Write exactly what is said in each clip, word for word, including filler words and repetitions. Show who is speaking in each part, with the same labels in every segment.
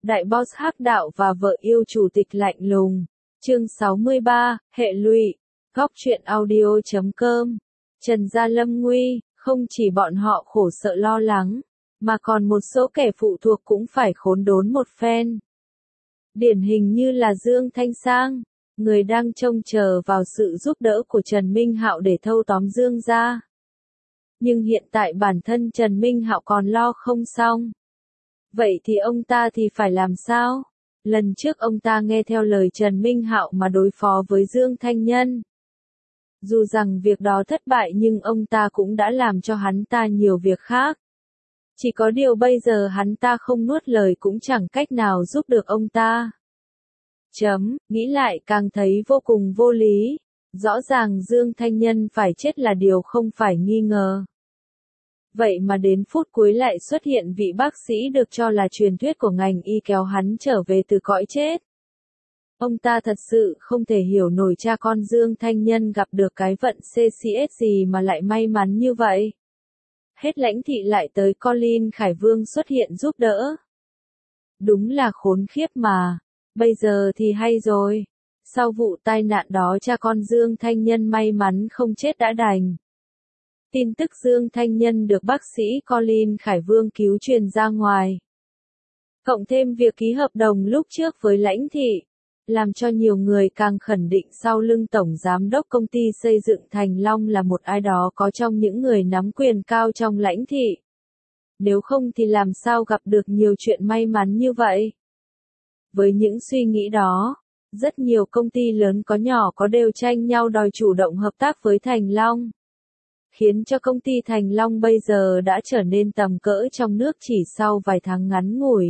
Speaker 1: Đại boss hắc đạo và vợ yêu chủ tịch lạnh lùng. Chương sáu mươi ba, hệ lụy. Góc truyện audio chấm com. Trần Gia Lâm nguy, không chỉ bọn họ khổ sợ lo lắng, mà còn một số kẻ phụ thuộc cũng phải khốn đốn một phen. Điển hình như là Dương Thanh Sang, người đang trông chờ vào sự giúp đỡ của Trần Minh Hạo để thâu tóm Dương gia. Nhưng hiện tại bản thân Trần Minh Hạo còn lo không xong. Vậy thì ông ta thì phải làm sao? Lần trước ông ta nghe theo lời Trần Minh Hạo mà đối phó với Dương Thanh Nhân. Dù rằng việc đó thất bại nhưng ông ta cũng đã làm cho hắn ta nhiều việc khác. Chỉ có điều bây giờ hắn ta không nuốt lời cũng chẳng cách nào giúp được ông ta. Chấm, nghĩ lại càng thấy vô cùng vô lý. Rõ ràng Dương Thanh Nhân phải chết là điều không phải nghi ngờ. Vậy mà đến phút cuối lại xuất hiện vị bác sĩ được cho là truyền thuyết của ngành y kéo hắn trở về từ cõi chết. Ông ta thật sự không thể hiểu nổi cha con Dương Thanh Nhân gặp được cái vận xê xê ét gì mà lại may mắn như vậy. Hết Lãnh Thị lại tới Colin Khải Vương xuất hiện giúp đỡ. Đúng là khốn khiếp mà. Bây giờ thì hay rồi. Sau vụ tai nạn đó cha con Dương Thanh Nhân may mắn không chết đã đành. Tin tức Dương Thanh Nhân được bác sĩ Colin Khải Vương cứu truyền ra ngoài. Cộng thêm việc ký hợp đồng lúc trước với Lãnh Thị, làm cho nhiều người càng khẳng định sau lưng Tổng Giám đốc công ty xây dựng Thành Long là một ai đó có trong những người nắm quyền cao trong Lãnh Thị. Nếu không thì làm sao gặp được nhiều chuyện may mắn như vậy? Với những suy nghĩ đó, rất nhiều công ty lớn có nhỏ có đều tranh nhau đòi chủ động hợp tác với Thành Long. Khiến cho công ty Thành Long bây giờ đã trở nên tầm cỡ trong nước chỉ sau vài tháng ngắn ngủi.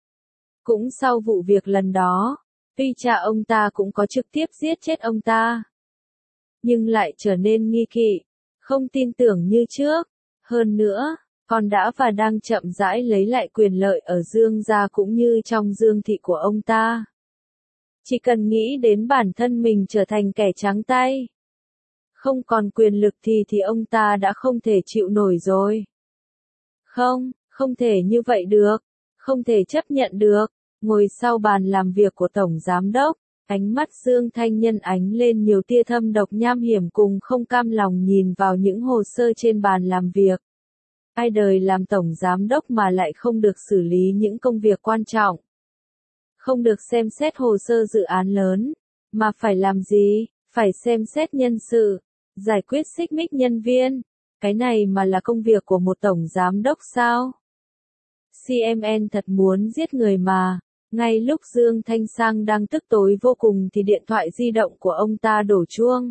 Speaker 1: Cũng sau vụ việc lần đó, tuy cha ông ta cũng có trực tiếp giết chết ông ta, nhưng lại trở nên nghi kỵ, không tin tưởng như trước. Hơn nữa, còn đã và đang chậm rãi lấy lại quyền lợi ở Dương gia cũng như trong Dương thị của ông ta. Chỉ cần nghĩ đến bản thân mình trở thành kẻ trắng tay, không còn quyền lực thì thì ông ta đã không thể chịu nổi rồi. Không, không thể như vậy được, không thể chấp nhận được. Ngồi sau bàn làm việc của Tổng Giám đốc, ánh mắt Dương Thanh Nhân ánh lên nhiều tia thâm độc nham hiểm cùng không cam lòng nhìn vào những hồ sơ trên bàn làm việc. Ai đời làm Tổng Giám đốc mà lại không được xử lý những công việc quan trọng. Không được xem xét hồ sơ dự án lớn, mà phải làm gì? Phải xem xét nhân sự, giải quyết xích mích nhân viên. Cái này mà là công việc của một Tổng Giám đốc sao? xê em en thật muốn giết người mà. Ngay lúc Dương Thanh Sang đang tức tối vô cùng thì điện thoại di động của ông ta đổ chuông.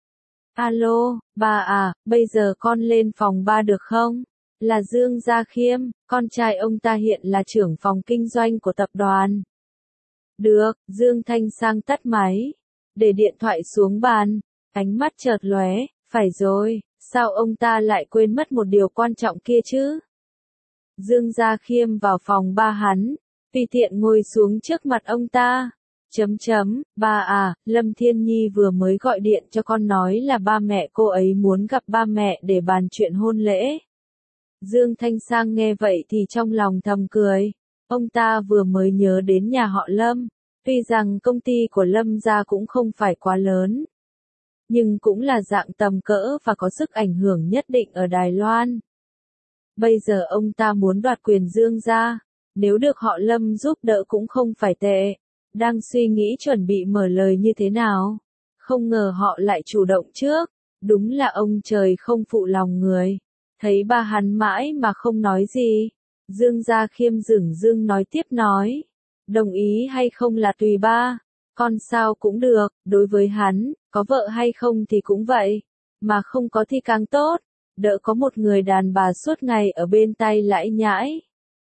Speaker 1: Alo, ba à, bây giờ con lên phòng ba được không? Là Dương Gia Khiêm, con trai ông ta hiện là trưởng phòng kinh doanh của tập đoàn. Được, Dương Thanh Sang tắt máy, để điện thoại xuống bàn, ánh mắt chợt lóe, phải rồi, sao ông ta lại quên mất một điều quan trọng kia chứ? Dương Gia Khiêm vào phòng ba hắn, tùy tiện ngồi xuống trước mặt ông ta. Chấm chấm, ba à, Lâm Thiên Nhi vừa mới gọi điện cho con nói là ba mẹ cô ấy muốn gặp ba mẹ để bàn chuyện hôn lễ. Dương Thanh Sang nghe vậy thì trong lòng thầm cười. Ông ta vừa mới nhớ đến nhà họ Lâm. Tuy rằng công ty của Lâm gia cũng không phải quá lớn, nhưng cũng là dạng tầm cỡ và có sức ảnh hưởng nhất định ở Đài Loan. Bây giờ ông ta muốn đoạt quyền Dương gia, nếu được họ Lâm giúp đỡ cũng không phải tệ. Đang suy nghĩ chuẩn bị mở lời như thế nào, không ngờ họ lại chủ động trước. Đúng là ông trời không phụ lòng người. Thấy ba hắn mãi mà không nói gì, Dương Gia Khiêm dửng dưng nói tiếp nói. Đồng ý hay không là tùy ba, con sao cũng được, đối với hắn, có vợ hay không thì cũng vậy, mà không có thì càng tốt, đỡ có một người đàn bà suốt ngày ở bên tay lãi nhãi.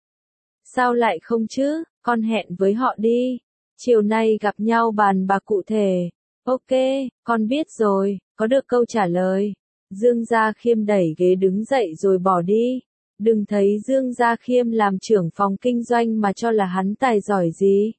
Speaker 1: Sao lại không chứ, con hẹn với họ đi, chiều nay gặp nhau bàn bạc cụ thể. Ok, con biết rồi, có được câu trả lời. Dương Gia Khiêm đẩy ghế đứng dậy rồi bỏ đi. Đừng thấy Dương Gia Khiêm làm trưởng phòng kinh doanh mà cho là hắn tài giỏi gì.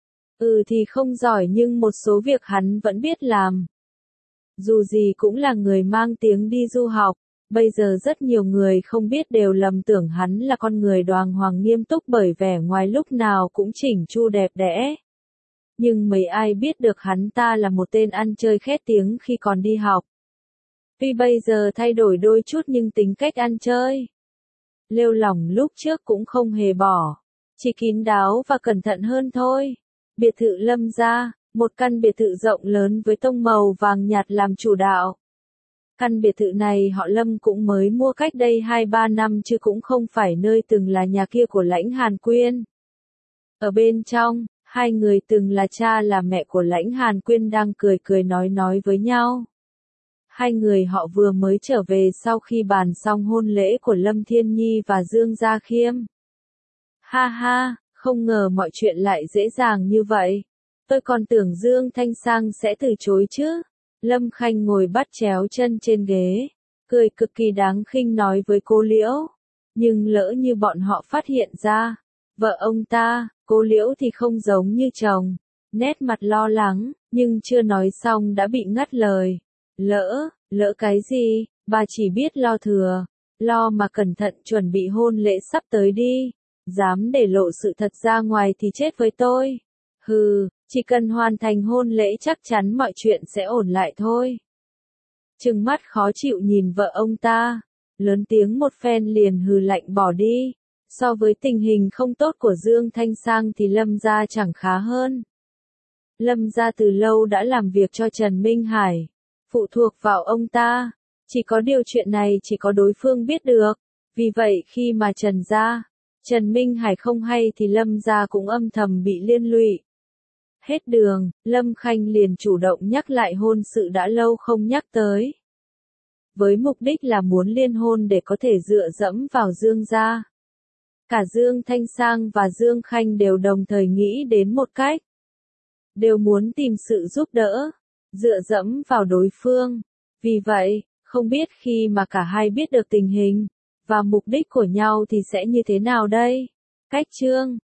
Speaker 1: Ừ thì không giỏi nhưng một số việc hắn vẫn biết làm. Dù gì cũng là người mang tiếng đi du học, Bây giờ rất nhiều người không biết đều lầm tưởng hắn là con người đoàng hoàng nghiêm túc bởi vẻ ngoài lúc nào cũng chỉnh chu đẹp đẽ. Nhưng mấy ai biết được hắn ta là một tên ăn chơi khét tiếng khi còn đi học. Tuy bây giờ thay đổi đôi chút nhưng tính cách ăn chơi, lêu lỏng lúc trước cũng không hề bỏ, chỉ kín đáo và cẩn thận hơn thôi. Biệt thự Lâm gia, một căn biệt thự rộng lớn với tông màu vàng nhạt làm chủ đạo. Căn biệt thự này họ Lâm cũng mới mua cách đây hai ba năm chứ cũng không phải nơi từng là nhà kia của Lãnh Hàn Quyên. Ở bên trong, hai người từng là cha là mẹ của Lãnh Hàn Quyên đang cười cười nói nói với nhau. Hai người họ vừa mới trở về sau khi bàn xong hôn lễ của Lâm Thiên Nhi và Dương Gia Khiêm. Ha ha, không ngờ mọi chuyện lại dễ dàng như vậy. Tôi còn tưởng Dương Thanh Sang sẽ từ chối chứ. Lâm Khanh ngồi bắt chéo chân trên ghế, cười cực kỳ đáng khinh nói với cô Liễu. Nhưng lỡ như bọn họ phát hiện ra, vợ ông ta, cô Liễu thì không giống như chồng. Nét mặt lo lắng, nhưng chưa nói xong đã bị ngắt lời. Lỡ, lỡ cái gì, bà chỉ biết lo thừa, lo mà cẩn thận chuẩn bị hôn lễ sắp tới đi. Dám để lộ sự thật ra ngoài thì chết với tôi. Hừ, chỉ cần hoàn thành hôn lễ chắc chắn mọi chuyện sẽ ổn lại thôi. Trừng mắt khó chịu nhìn vợ ông ta, lớn tiếng một phen liền hừ lạnh bỏ đi. So với tình hình không tốt của Dương Thanh Sang thì Lâm gia chẳng khá hơn. Lâm gia từ lâu đã làm việc cho Trần Minh Hải, phụ thuộc vào ông ta. Chỉ có điều chuyện này chỉ có đối phương biết được. Vì vậy khi mà Trần gia, Trần Minh Hải không hay thì Lâm gia cũng âm thầm bị liên lụy. Hết đường, Lâm Khanh liền chủ động nhắc lại hôn sự đã lâu không nhắc tới. Với mục đích là muốn liên hôn để có thể dựa dẫm vào Dương gia. Cả Dương Thanh Sang và Dương Khanh đều đồng thời nghĩ đến một cách. Đều muốn tìm sự giúp đỡ, dựa dẫm vào đối phương. Vì vậy, không biết khi mà cả hai biết được tình hình và mục đích của nhau thì sẽ như thế nào đây? Cách chương